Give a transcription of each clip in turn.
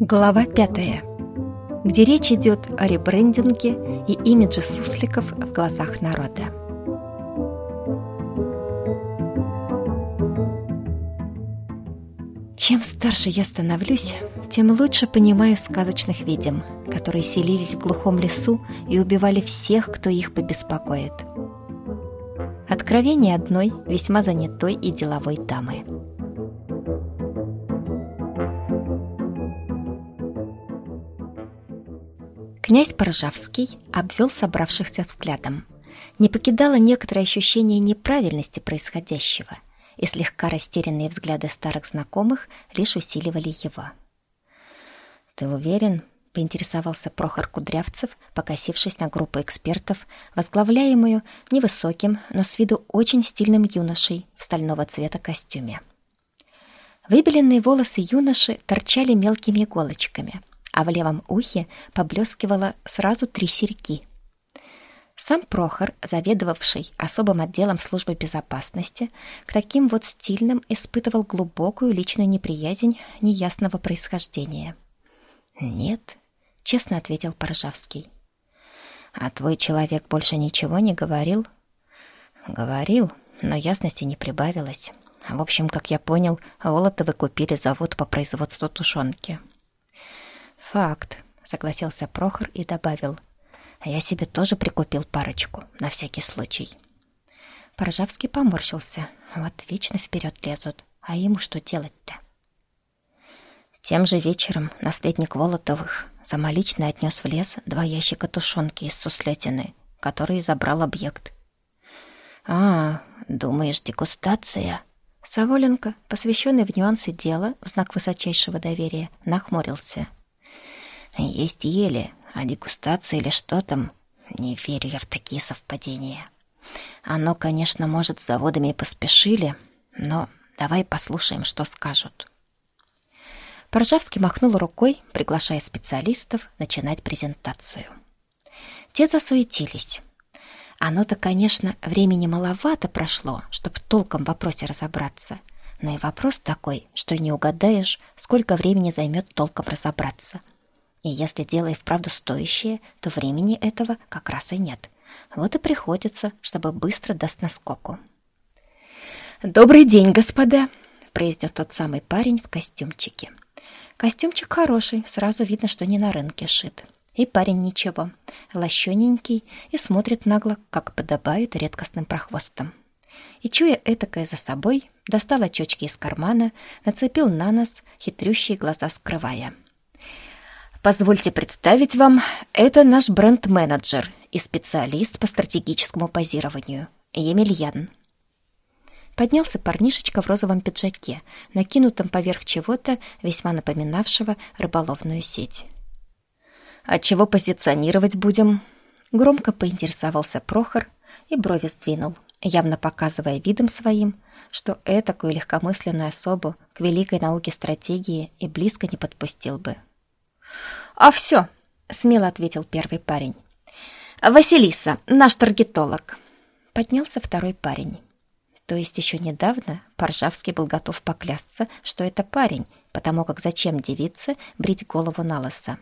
Глава 5, где речь идет о ребрендинге и имидже сусликов в глазах народа. Чем старше я становлюсь, тем лучше понимаю сказочных ведьм, которые селились в глухом лесу и убивали всех, кто их побеспокоит. Откровение одной весьма занятой и деловой дамы. Князь Поржавский обвел собравшихся взглядом. Не покидало некоторое ощущение неправильности происходящего, и слегка растерянные взгляды старых знакомых лишь усиливали его. «Ты уверен?» — поинтересовался Прохор Кудрявцев, покосившись на группу экспертов, возглавляемую невысоким, но с виду очень стильным юношей в стального цвета костюме. Выбеленные волосы юноши торчали мелкими иголочками, а в левом ухе поблескивало сразу 3 серьги. Сам Прохор, заведовавший особым отделом службы безопасности, к таким вот стильным испытывал глубокую личную неприязнь неясного происхождения. «Нет», — честно ответил Поржавский. «А твой человек больше ничего не говорил?» «Говорил, но ясности не прибавилось. В общем, как я понял, Волотовы купили завод по производству тушенки». «Факт», — согласился Прохор и добавил. «Я себе тоже прикупил парочку, на всякий случай». Поржавский поморщился. Вот вечно вперед лезут. А ему что делать-то? Тем же вечером наследник Волотовых самолично отнес в лес 2 ящика тушенки из суслятины, которые забрал объект. «А, думаешь, дегустация?» Саволенко, посвященный в нюансы дела в знак высочайшего доверия, нахмурился. «Есть ели, а дегустация или что там? Не верю я в такие совпадения. Оно, конечно, может, с заводами и поспешили, но давай послушаем, что скажут». Поржавский махнул рукой, приглашая специалистов начинать презентацию. Те засуетились. Оно-то, конечно, времени маловато прошло, чтобы толком в вопросе разобраться, но и вопрос такой, что не угадаешь, сколько времени займет толком разобраться. И если дело и вправду стоящее, то времени этого как раз и нет. Вот и приходится, чтобы быстро даст наскоку. «Добрый день, господа!» — произнес тот самый парень в костюмчике. Костюмчик хороший, сразу видно, что не на рынке шит. И парень ничего, лощененький и смотрит нагло, как подобает редкостным прохвостам. И, чуя этакое за собой, достал очечки из кармана, нацепил на нос, хитрющие глаза скрывая. «Позвольте представить вам, это наш бренд-менеджер и специалист по стратегическому позированию, Емельян». Поднялся парнишечка в розовом пиджаке, накинутом поверх чего-то, весьма напоминавшего рыболовную сеть. «А чего позиционировать будем?» Громко поинтересовался Прохор и брови сдвинул, явно показывая видом своим, что этакую легкомысленную особу к великой науке стратегии и близко не подпустил бы. «А все», — смело ответил первый парень. «Василиса, наш таргетолог». Поднялся второй парень. То есть еще недавно Поржавский был готов поклясться, что это парень, потому как зачем девице брить голову на лысо?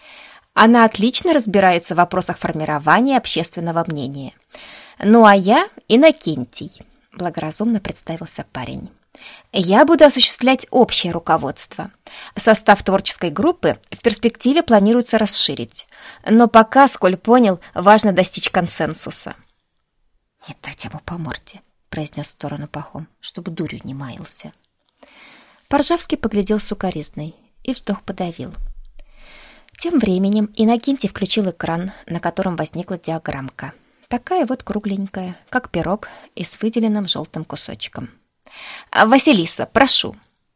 Она отлично разбирается в вопросах формирования общественного мнения. Ну а я Иннокентий, благоразумно представился парень. Я буду осуществлять общее руководство. Состав творческой группы в перспективе планируется расширить. Но пока, сколь понял, важно достичь консенсуса. «Не дать ему по морде», — произнес в сторону Пахом, чтобы дурью не маялся. Поржавский поглядел сукоризной и вздох подавил. Тем временем Иннокентий включил экран, на котором возникла диаграммка. Такая вот кругленькая, как пирог и с выделенным желтым кусочком. «Василиса, прошу!»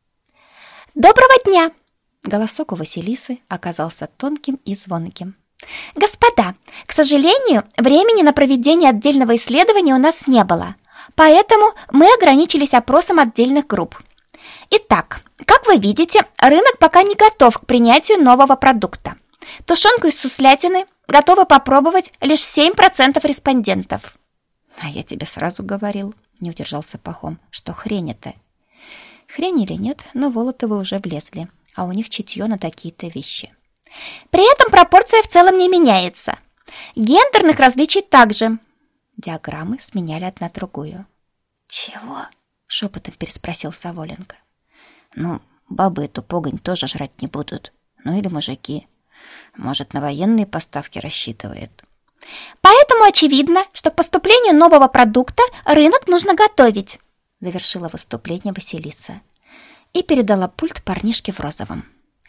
«Доброго дня!» Голосок у Василисы оказался тонким и звонким. «Господа, к сожалению, времени на проведение отдельного исследования у нас не было, поэтому мы ограничились опросом отдельных групп. Итак, как вы видите, рынок пока не готов к принятию нового продукта. Тушенку из суслятины готовы попробовать лишь 7% респондентов». «А я тебе сразу говорил», — не удержался Пахом, — «что хрень это». Хрень или нет, но Волотовы уже влезли, а у них чутье на такие-то вещи. При этом пропорция в целом не меняется. Гендерных различий также. Диаграммы сменяли одна другую. «Чего?» — шепотом переспросил Саволенко. «Ну, бабы эту погонь тоже жрать не будут. Ну или мужики. Может, на военные поставки рассчитывает». «Поэтому очевидно, что к поступлению нового продукта рынок нужно готовить», — завершила выступление Василиса и передала пульт парнишке в розовом.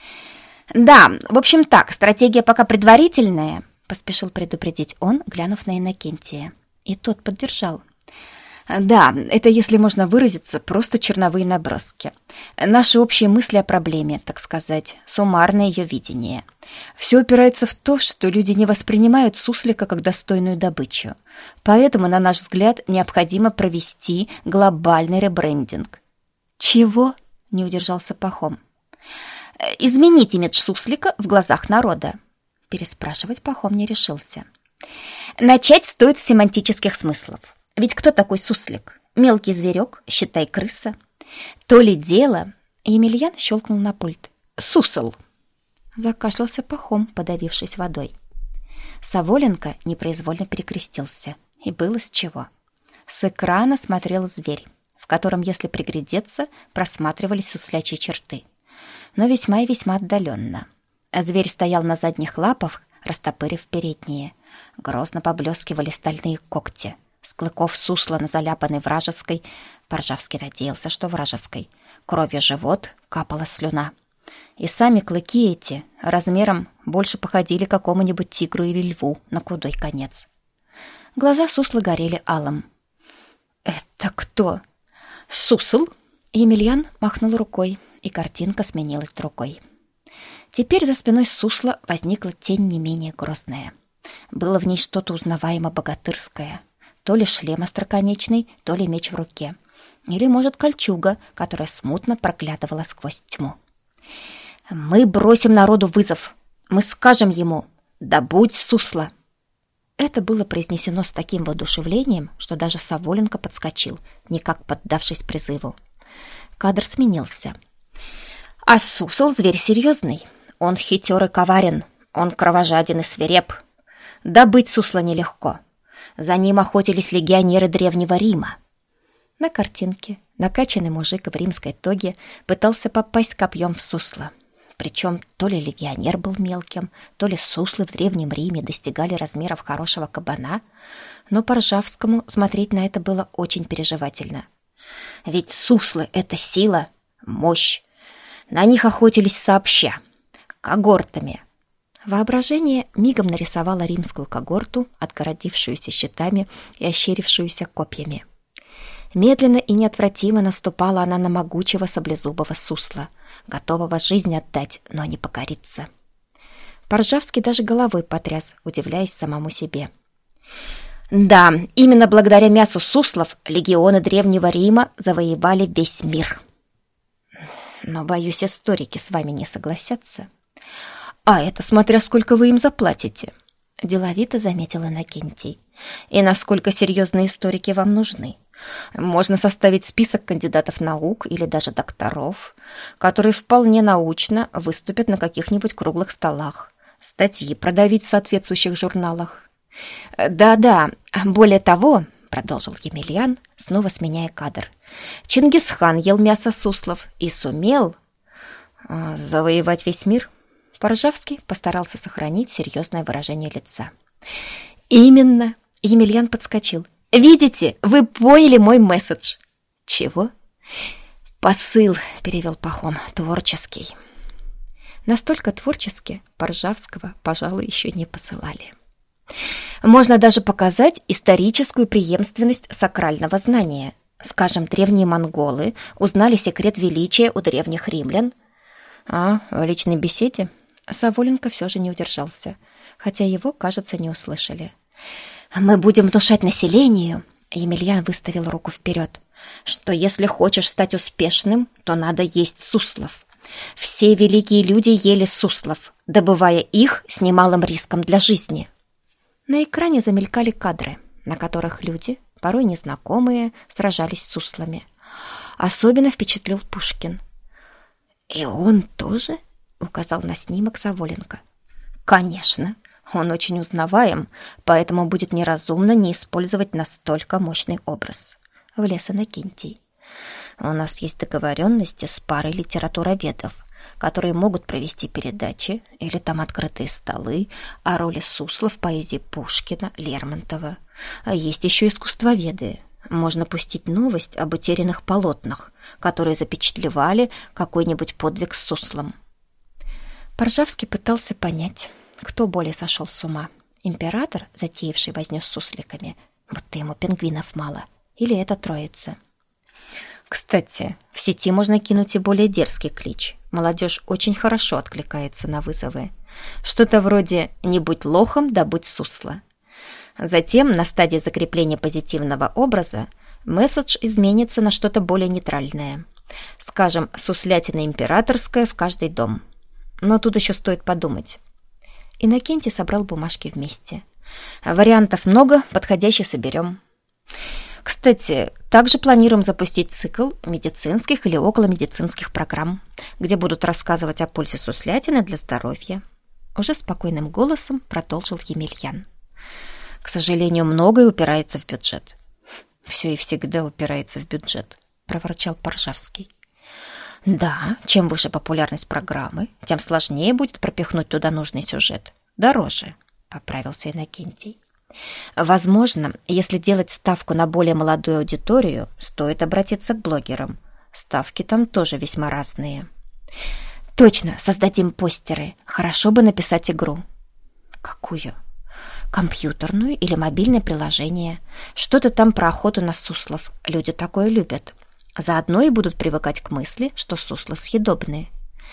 «Да, в общем так, стратегия пока предварительная», — поспешил предупредить он, глянув на Иннокентия. И тот поддержал. «Да, это, если можно выразиться, просто черновые наброски. Наши общие мысли о проблеме, так сказать, суммарное ее видение. Все упирается в то, что люди не воспринимают суслика как достойную добычу. Поэтому, на наш взгляд, необходимо провести глобальный ребрендинг». «Чего?» — не удержался Пахом. «Изменить имидж суслика в глазах народа». Переспрашивать Пахом не решился. «Начать стоит с семантических смыслов. Ведь кто такой суслик? Мелкий зверек, считай, крыса. То ли дело...» Емельян щелкнул на пульт. «Сусл!» Закашлялся Пахом, подавившись водой. Саволенко непроизвольно перекрестился. И было с чего. С экрана смотрел зверь, в котором, если приглядеться, просматривались суслячьи черты. Но весьма и весьма отдаленно. Зверь стоял на задних лапах, растопырив передние. Грозно поблескивали стальные когти. С клыков сусла на заляпанной вражеской, Поржавский надеялся, что вражеской, кровью живот капала слюна. И сами клыки эти размером больше походили какому-нибудь тигру или льву на худой конец. Глаза сусла горели алым. «Это кто?» «Сусл?» Емельян махнул рукой, и картинка сменилась другой. Теперь за спиной сусла возникла тень не менее грозная. Было в ней что-то узнаваемо богатырское. То ли шлем остроконечный, то ли меч в руке. Или, может, кольчуга, которая смутно проглядывала сквозь тьму. «Мы бросим народу вызов. Мы скажем ему: добудь сусла!» Это было произнесено с таким воодушевлением, что даже Саволенко подскочил, никак поддавшись призыву. Кадр сменился. «А сусл — зверь серьезный. Он хитер и коварен. Он кровожаден и свиреп. Добыть сусла нелегко. За ним охотились легионеры Древнего Рима». На картинке накачанный мужик в римской тоге пытался попасть копьем в сусло. Причем то ли легионер был мелким, то ли суслы в Древнем Риме достигали размеров хорошего кабана, но Поржавскому смотреть на это было очень переживательно. Ведь суслы — это сила, мощь. На них охотились сообща, когортами. Воображение мигом нарисовало римскую когорту, отгородившуюся щитами и ощерившуюся копьями. Медленно и неотвратимо наступала она на могучего саблезубого сусла, готового жизнь отдать, но не покориться. Поржавский даже головой потряс, удивляясь самому себе. Да, именно благодаря мясу суслов легионы Древнего Рима завоевали весь мир. Но, боюсь, историки с вами не согласятся. А это смотря сколько вы им заплатите, деловито заметил Иннокентий. И насколько серьезные историки вам нужны. Можно составить список кандидатов наук или даже докторов, которые вполне научно выступят на каких-нибудь круглых столах, статьи продавить в соответствующих журналах. Да-да, более того, продолжил Емельян, снова сменяя кадр, Чингисхан ел мясо суслов и сумел завоевать весь мир. Поржавский постарался сохранить серьезное выражение лица. Именно, Емельян подскочил. Видите, вы поняли мой месседж. Чего? Посыл, перевел Пахом, творческий. Настолько творчески Поржавского, пожалуй, еще не посылали. Можно даже показать историческую преемственность сакрального знания. Скажем, древние монголы узнали секрет величия у древних римлян. А в личной беседе Саволенко все же не удержался, хотя его, кажется, не услышали. «Мы будем внушать населению», — Емельян выставил руку вперед, «что если хочешь стать успешным, то надо есть суслов. Все великие люди ели суслов, добывая их с немалым риском для жизни». На экране замелькали кадры, на которых люди, порой незнакомые, сражались с суслами. Особенно впечатлил Пушкин. «И он тоже?» — указал на снимок Саволенко. «Конечно, он очень узнаваем, поэтому будет неразумно не использовать настолько мощный образ», — влез Иннокентий. «У нас есть договоренности с парой литературоведов, которые могут провести передачи или там открытые столы о роли Сусла в поэзии Пушкина, Лермонтова. А есть еще искусствоведы. Можно пустить новость об утерянных полотнах, которые запечатлевали какой-нибудь подвиг с Суслом». Поржавский пытался понять, кто более сошел с ума. Император, затеявший возню с сусликами, будто ему пингвинов мало, или эта троица. Кстати, в сети можно кинуть и более дерзкий клич. Молодежь очень хорошо откликается на вызовы. Что-то вроде «не будь лохом, да будь сусла». Затем, на стадии закрепления позитивного образа, месседж изменится на что-то более нейтральное. Скажем, суслятина императорская в каждый дом. Но тут еще стоит подумать. Иннокентий собрал бумажки вместе. Вариантов много, подходящий соберем. Кстати, также планируем запустить цикл медицинских или околомедицинских программ, где будут рассказывать о пользе суслятины для здоровья. Уже спокойным голосом продолжил Емельян. К сожалению, многое упирается в бюджет. Все и всегда упирается в бюджет, проворчал Поржавский. Да, чем выше популярность программы, тем сложнее будет пропихнуть туда нужный сюжет. Дороже, поправился Иннокентий. Возможно, если делать ставку на более молодую аудиторию, стоит обратиться к блогерам. Ставки там тоже весьма разные. Точно, создадим постеры. Хорошо бы написать игру. Какую? Компьютерную или мобильное приложение. Что-то там про охоту на суслов. Люди такое любят. Заодно и будут привыкать к мысли, что суслы съедобные.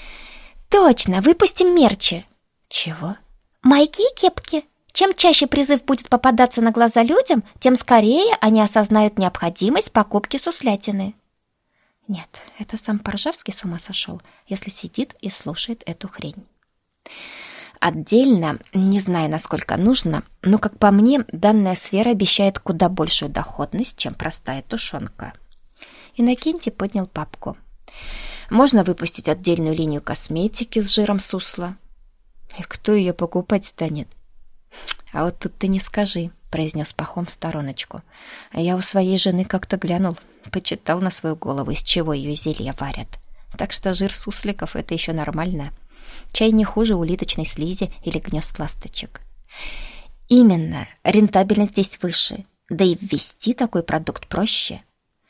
Точно, выпустим мерчи. Чего? Майки и кепки. Чем чаще призыв будет попадаться на глаза людям, тем скорее они осознают необходимость покупки суслятины. Нет, это сам Поржавский с ума сошел, если сидит и слушает эту хрень. Отдельно, не знаю, насколько нужно, но, как по мне, данная сфера обещает куда большую доходность, чем простая тушенка. Иннокентий поднял папку. Можно выпустить отдельную линию косметики с жиром сусла. И кто ее покупать станет? «А вот тут ты не скажи», — произнес Пахом в стороночку. «А я у своей жены как-то глянул, почитал на свою голову, из чего ее зелья варят. Так что жир сусликов — это еще нормально. Чай не хуже улиточной слизи или гнезд ласточек». «Именно, рентабельность здесь выше, да и ввести такой продукт проще».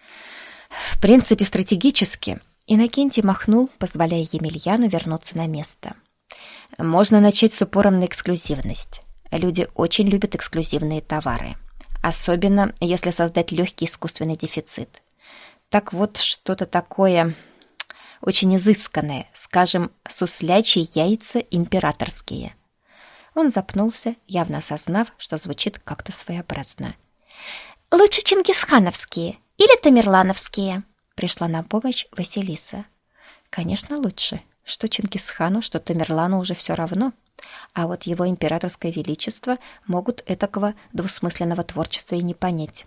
В принципе, стратегически Иннокентий махнул, позволяя Емельяну вернуться на место. Можно начать с упором на эксклюзивность. Люди очень любят эксклюзивные товары, особенно если создать легкий искусственный дефицит. Так вот, что-то такое очень изысканное, скажем, суслячьи яйца императорские. Он запнулся, явно осознав, что звучит как-то своеобразно. «Лучше чингисхановские или тамерлановские?» Пришла на помощь Василиса. «Конечно, лучше. Что Чингисхану, что Тамерлану уже все равно. А вот его императорское величество могут этакого двусмысленного творчества и не понять».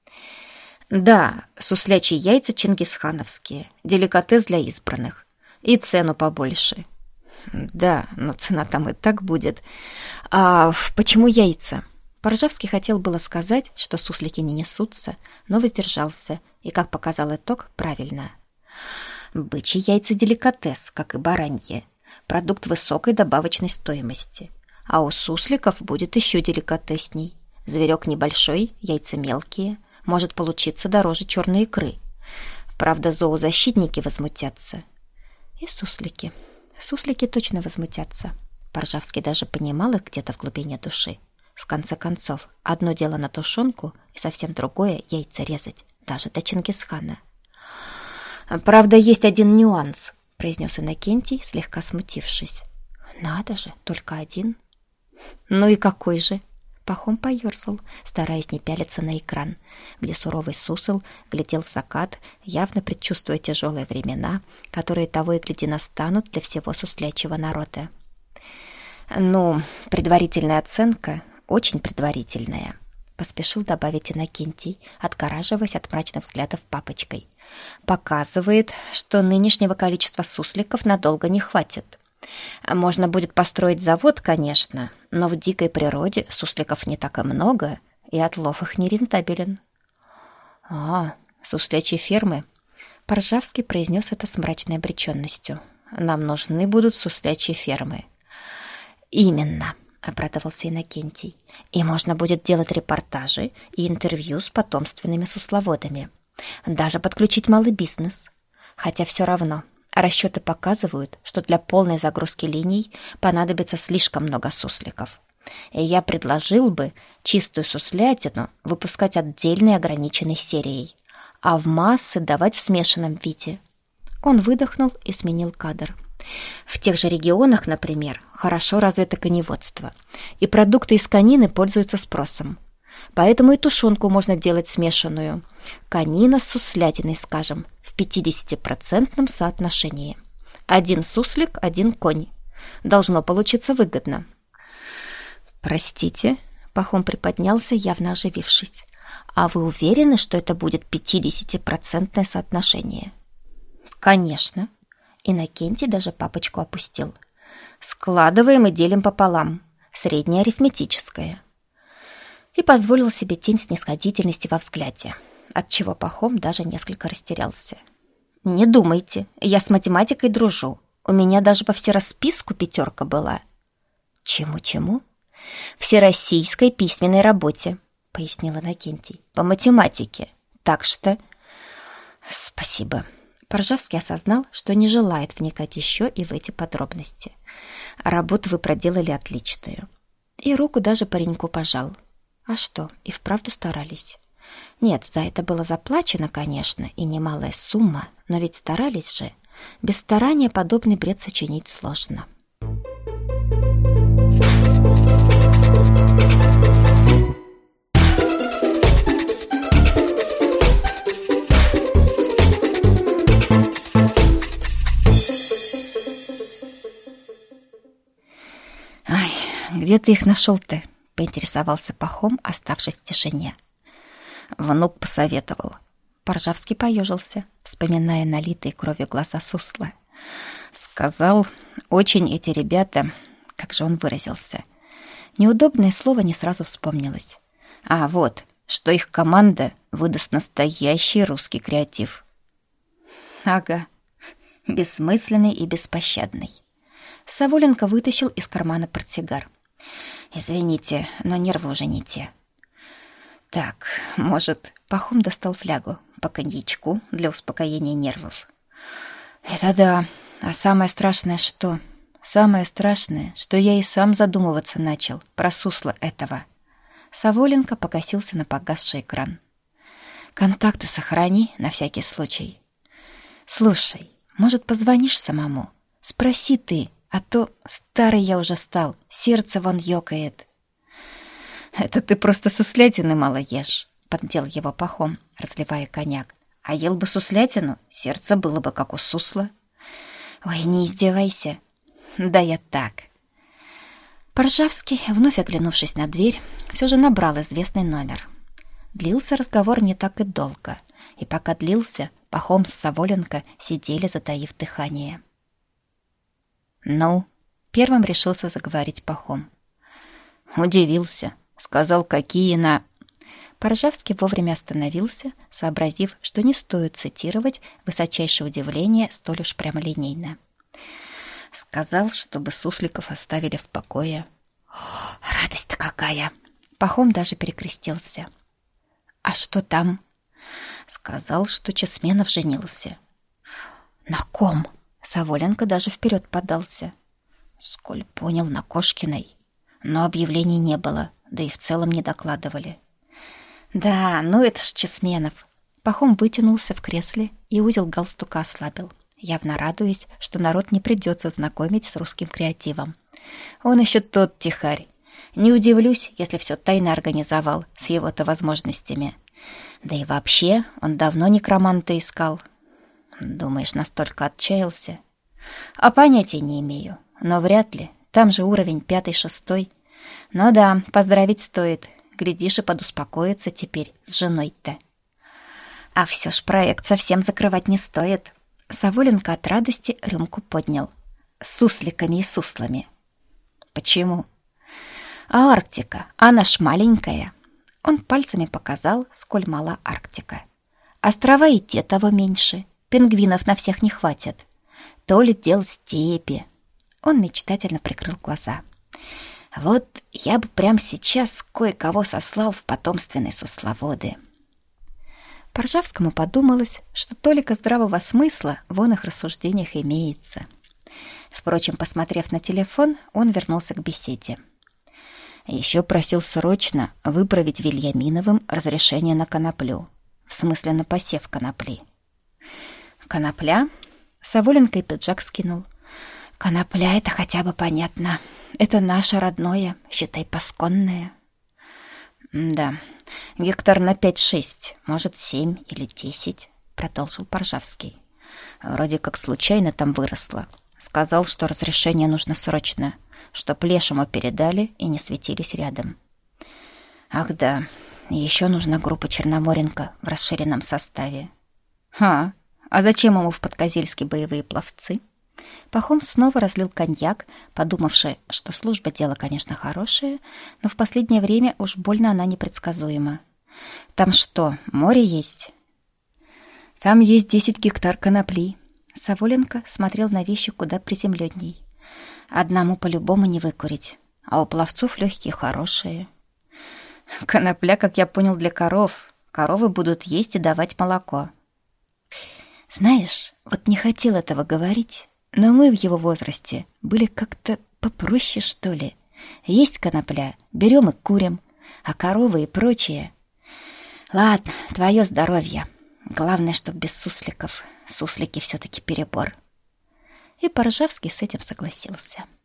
«Да, суслячьи яйца чингисхановские, деликатес для избранных. И цену побольше». «Да, но цена там и так будет. А почему яйца?» Поржавский хотел было сказать, что суслики не несутся, но воздержался, и, как показал итог, правильно. Бычьи яйца деликатес, как и бараньи. Продукт высокой добавочной стоимости. А у сусликов будет еще деликатесней. Зверек небольшой, яйца мелкие. Может получиться дороже черной икры. Правда, зоозащитники возмутятся. И суслики. Суслики точно возмутятся. Поржавский даже понимал их где-то в глубине души. В конце концов, одно дело на тушенку, и совсем другое — яйца резать, даже до Чингисхана. «Правда, есть один нюанс», — произнес Иннокентий, слегка смутившись. «Надо же, только один». «Ну и какой же?» Пахом поерзал, стараясь не пялиться на экран, где суровый сусел глядел в закат, явно предчувствуя тяжелые времена, которые того и гляди настанут для всего суслячьего народа. «Ну, предварительная оценка, очень предварительная», — поспешил добавить Иннокентий, отгораживаясь от мрачных взглядов папочкой. Показывает, что нынешнего количества сусликов надолго не хватит. Можно будет построить завод, конечно, но в дикой природе сусликов не так и много, и отлов их не рентабелен. Суслячьи фермы. Поржавский произнес это с мрачной обреченностью. Нам нужны будут суслячьи фермы. Именно, обрадовался Иннокентий. И можно будет делать репортажи и интервью с потомственными сусловодами. Даже подключить малый бизнес. Хотя все равно, расчеты показывают, что для полной загрузки линий понадобится слишком много сусликов. И я предложил бы чистую суслятину выпускать отдельной ограниченной серией, а в массы давать в смешанном виде. Он выдохнул и сменил кадр. В тех же регионах, например, хорошо развито коневодство, и продукты из конины пользуются спросом. Поэтому и тушенку можно делать смешанную. Конина с суслятиной, скажем, в 50% соотношении. 1 суслик, 1 конь. Должно получиться выгодно. «Простите», — Пахом приподнялся, явно оживившись. «А вы уверены, что это будет 50% соотношение?» «Конечно». Иннокентий даже папочку опустил. «Складываем и делим пополам. Среднее арифметическое». И позволил себе тень снисходительности во взгляде, отчего Пахом даже несколько растерялся. «Не думайте, я с математикой дружу. У меня даже по всерасписку 5 была». «Чему-чему?» «Всероссийской письменной работе», — пояснил Иннокентий, — «по математике. Так что...» «Спасибо». Поржавский осознал, что не желает вникать еще и в эти подробности. Работу вы проделали отличную. И руку даже пареньку пожал. А что, и вправду старались. Нет, за это было заплачено, конечно, и немалая сумма, но ведь старались же. Без старания подобный бред сочинить сложно. «Ай, где ты их нашел-то?» — поинтересовался Пахом, оставшись в тишине. Внук посоветовал. Поржавский поежился, вспоминая налитые кровью глаза сусла. Сказал, очень эти ребята, как же он выразился. Неудобное слово не сразу вспомнилось. А вот, что их команда выдаст настоящий русский креатив. Ага, бессмысленный и беспощадный. Саволенко вытащил из кармана портсигар. «Извините, но нервы уже не те». «Так, может...» Пахом достал флягу по коньячку для успокоения нервов. «Это да. А самое страшное что? Самое страшное, что я и сам задумываться начал про сусла этого». Саволенко покосился на погасший экран. «Контакты сохрани на всякий случай. Слушай, может, позвонишь самому? Спроси ты, а то старый я уже стал, сердце вон ёкает». «Это ты просто суслятины мало ешь», — поддел его Пахом, разливая коньяк. «А ел бы суслятину, сердце было бы как у сусла». «Ой, не издевайся». «Да я так». Поржавский, вновь оглянувшись на дверь, все же набрал известный номер. Длился разговор не так и долго, и пока длился, Пахом с Саволенко сидели, затаив дыхание. «Ну?» — первым решился заговорить Пахом. «Удивился. Сказал, какие на...» Поржавский вовремя остановился, сообразив, что не стоит цитировать высочайшее удивление столь уж прямолинейно. Сказал, чтобы сусликов оставили в покое. «Радость-то какая!» Пахом даже перекрестился. «А что там?» Сказал, что Чесменов женился. «На ком?» Саволенко даже вперед подался. «Сколь понял, на Кошкиной. Но объявлений не было, да и в целом не докладывали». «Да, ну это ж Чесменов». Пахом вытянулся в кресле и узел галстука ослабил, явно радуясь, что народ не придется знакомить с русским креативом. Он еще тот тихарь. Не удивлюсь, если все тайно организовал с его-то возможностями. Да и вообще, он давно некроманта искал. Думаешь, настолько отчаялся? А понятия не имею, но вряд ли. Там же уровень 5-6. Ну да, поздравить стоит. Глядишь, и подуспокоиться теперь с женой-то. А все ж проект совсем закрывать не стоит. Савуленко от радости рюмку поднял. С сусликами и суслами. Почему? А Арктика, она ж маленькая. Он пальцами показал, сколь мала Арктика. Острова и те того меньше. Пингвинов на всех не хватит. То ли дело степи. Он мечтательно прикрыл глаза. Вот я бы прямо сейчас кое-кого сослал в потомственные сусловоды. Поржавскому подумалось, что толика здравого смысла в оных рассуждениях имеется. Впрочем, посмотрев на телефон, он вернулся к беседе. Еще просил срочно выправить Вильяминовым разрешение на коноплю. В смысле, на посев конопли. Конопля? Савуленко и пиджак скинул. Конопля — это хотя бы понятно. Это наше родное, считай, пасконное. Да, гектар на 5-6, может, 7 или 10, продолжил Поржавский. Вроде как случайно там выросло. Сказал, что разрешение нужно срочно, чтоб лешему передали и не светились рядом. Ах да, еще нужна группа Черноморенко в расширенном составе. А зачем ему в Подкозельске боевые пловцы? Пахом снова разлил коньяк, подумавши, что служба дело, конечно, хорошее, но в последнее время уж больно она непредсказуема. Там что, море есть? Там есть 10 гектар конопли. Савуленко смотрел на вещи куда приземленней. Одному по-любому не выкурить, а у пловцов легкие хорошие. Конопля, как я понял, для коров. Коровы будут есть и давать молоко. Знаешь, вот не хотел этого говорить, но мы в его возрасте были как-то попроще, что ли. Есть конопля, берем и курим, а коровы и прочее. Ладно, твое здоровье. Главное, чтоб без сусликов. Суслики все-таки перебор. И Поржавский с этим согласился.